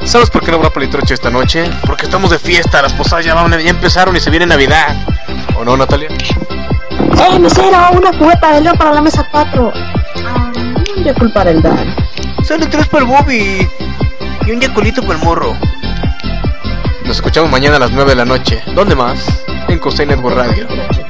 ¿Sabes por qué no habrá palitroche esta noche? Porque estamos de fiesta, las posadas ya empezaron y se viene Navidad. ¿O no, Natalia? Mesero! Una cubeta de león para la mesa 4. Un Yakult para el Dan. Solo 3 para el Bobby. Y un Yaculito para el morro. Nos escuchamos mañana a las 9 de la noche. ¿Dónde más? En Cosey Network Radio.